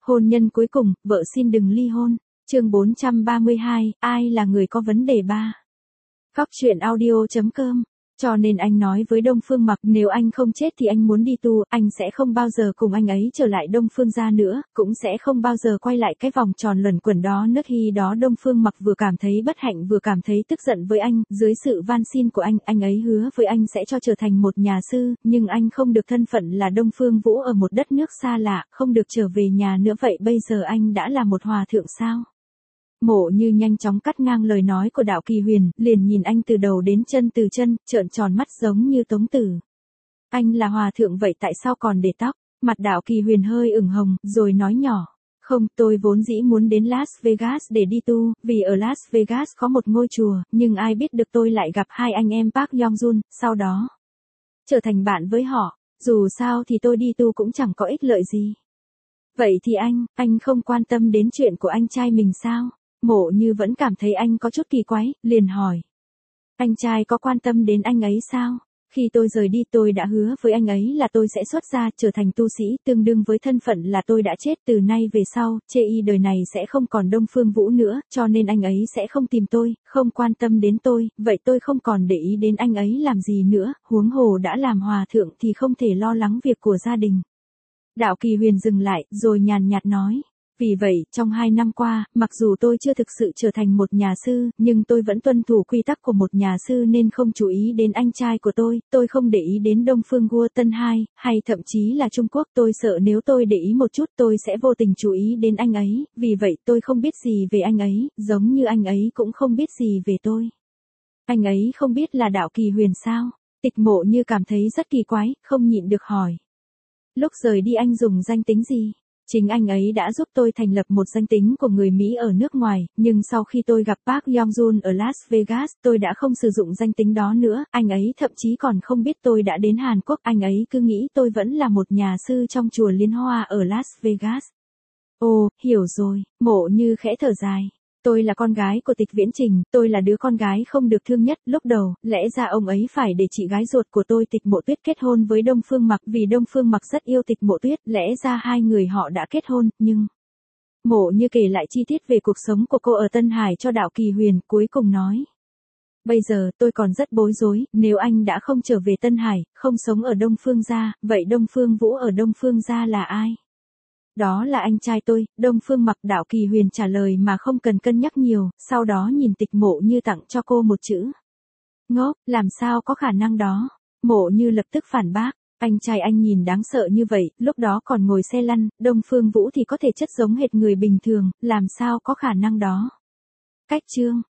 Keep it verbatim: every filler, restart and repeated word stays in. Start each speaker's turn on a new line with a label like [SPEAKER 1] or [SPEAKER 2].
[SPEAKER 1] Hôn nhân cuối cùng, vợ xin đừng ly hôn. Chương bốn trăm ba mươi hai, ai là người có vấn đề ba. Khóc chuyện audio chấm com. Cho nên anh nói với Đông Phương Mặc, nếu anh không chết thì anh muốn đi tu, anh sẽ không bao giờ cùng anh ấy trở lại Đông Phương gia nữa, cũng sẽ không bao giờ quay lại cái vòng tròn luẩn quẩn đó nữa. Khi đó Đông Phương Mặc vừa cảm thấy bất hạnh vừa cảm thấy tức giận với anh, dưới sự van xin của anh, anh ấy hứa với anh sẽ cho trở thành một nhà sư, nhưng anh không được thân phận là Đông Phương Vũ ở một đất nước xa lạ, không được trở về nhà nữa. Vậy bây giờ anh đã là một hòa thượng sao? Mộ Như nhanh chóng cắt ngang lời nói của Đạo Kỳ Huyền, liền nhìn anh từ đầu đến chân từ chân, trợn tròn mắt giống như Tống Tử. Anh là hòa thượng vậy tại sao còn để tóc? Mặt Đạo Kỳ Huyền hơi ửng hồng, rồi nói nhỏ. Không, tôi vốn dĩ muốn đến Las Vegas để đi tu, vì ở Las Vegas có một ngôi chùa, nhưng ai biết được tôi lại gặp hai anh em Park Yong Jun, sau đó trở thành bạn với họ. Dù sao thì tôi đi tu cũng chẳng có ích lợi gì. Vậy thì anh, anh không quan tâm đến chuyện của anh trai mình sao? Mộ Như vẫn cảm thấy anh có chút kỳ quái, liền hỏi. Anh trai có quan tâm đến anh ấy sao? Khi tôi rời đi tôi đã hứa với anh ấy là tôi sẽ xuất gia trở thành tu sĩ, tương đương với thân phận là tôi đã chết. Từ nay về sau, chê y đời này sẽ không còn Đông Phương Vũ nữa, cho nên anh ấy sẽ không tìm tôi, không quan tâm đến tôi, vậy tôi không còn để ý đến anh ấy làm gì nữa, huống hồ đã làm hòa thượng thì không thể lo lắng việc của gia đình. Đạo Kỳ Huyền dừng lại, rồi nhàn nhạt nói. Vì vậy, trong hai năm qua, mặc dù tôi chưa thực sự trở thành một nhà sư, nhưng tôi vẫn tuân thủ quy tắc của một nhà sư nên không chú ý đến anh trai của tôi, tôi không để ý đến Đông Phương Gua Tân Hai, hay thậm chí là Trung Quốc. Tôi sợ nếu tôi để ý một chút tôi sẽ vô tình chú ý đến anh ấy, vì vậy tôi không biết gì về anh ấy, giống như anh ấy cũng không biết gì về tôi. Anh ấy không biết là Đạo Kỳ Huyền sao? Tịch Mộ Như cảm thấy rất kỳ quái, không nhịn được hỏi. Lúc rời đi anh dùng danh tính gì? Chính anh ấy đã giúp tôi thành lập một danh tính của người Mỹ ở nước ngoài, nhưng sau khi tôi gặp Park Yong Jun ở Las Vegas, tôi đã không sử dụng danh tính đó nữa, anh ấy thậm chí còn không biết tôi đã đến Hàn Quốc, anh ấy cứ nghĩ tôi vẫn là một nhà sư trong chùa Liên Hoa ở Las Vegas. Ồ, hiểu rồi, Mộ Như khẽ thở dài. Tôi là con gái của Tịch Viễn Trình, tôi là đứa con gái không được thương nhất, lúc đầu, lẽ ra ông ấy phải để chị gái ruột của tôi Tịch Mộ Tuyết kết hôn với Đông Phương Mặc, vì Đông Phương Mặc rất yêu Tịch Mộ Tuyết, lẽ ra hai người họ đã kết hôn, nhưng... Mộ Như kể lại chi tiết về cuộc sống của cô ở Tân Hải cho Đạo Kỳ Huyền, cuối cùng nói. Bây giờ, tôi còn rất bối rối, nếu anh đã không trở về Tân Hải, không sống ở Đông Phương gia, vậy Đông Phương Vũ ở Đông Phương gia là ai? Đó là anh trai tôi, Đông Phương Mặc. Đạo Kỳ Huyền trả lời mà không cần cân nhắc nhiều, sau đó nhìn Tịch Mộ Như tặng cho cô một chữ. Ngốc, làm sao có khả năng đó? Mộ Như lập tức phản bác, anh trai anh nhìn đáng sợ như vậy, lúc đó còn ngồi xe lăn, Đông Phương Vũ thì có thể chất giống hệt người bình thường, làm sao có khả năng đó? Cách chương